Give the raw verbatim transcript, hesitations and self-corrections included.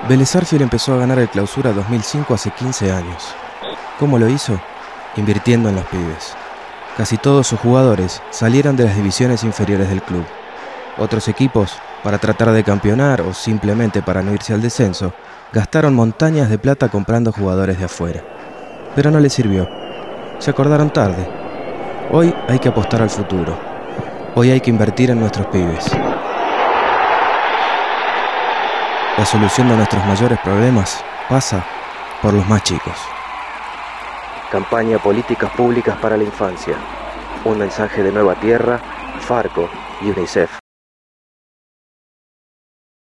Vélez Sarsfield empezó a ganar el Clausura dos mil cinco hace quince años. ¿Cómo lo hizo? Invirtiendo en los pibes. Casi todos sus jugadores salieron de las divisiones inferiores del club. Otros equipos, para tratar de campeonar o simplemente para no irse al descenso, gastaron montañas de plata comprando jugadores de afuera. Pero no les sirvió. Se acordaron tarde. Hoy hay que apostar al futuro. Hoy hay que invertir en nuestros pibes. La solución de nuestros mayores problemas pasa por los más chicos. Campaña Políticas Públicas para la Infancia. Un mensaje de Nueva Tierra, Farco y UNICEF.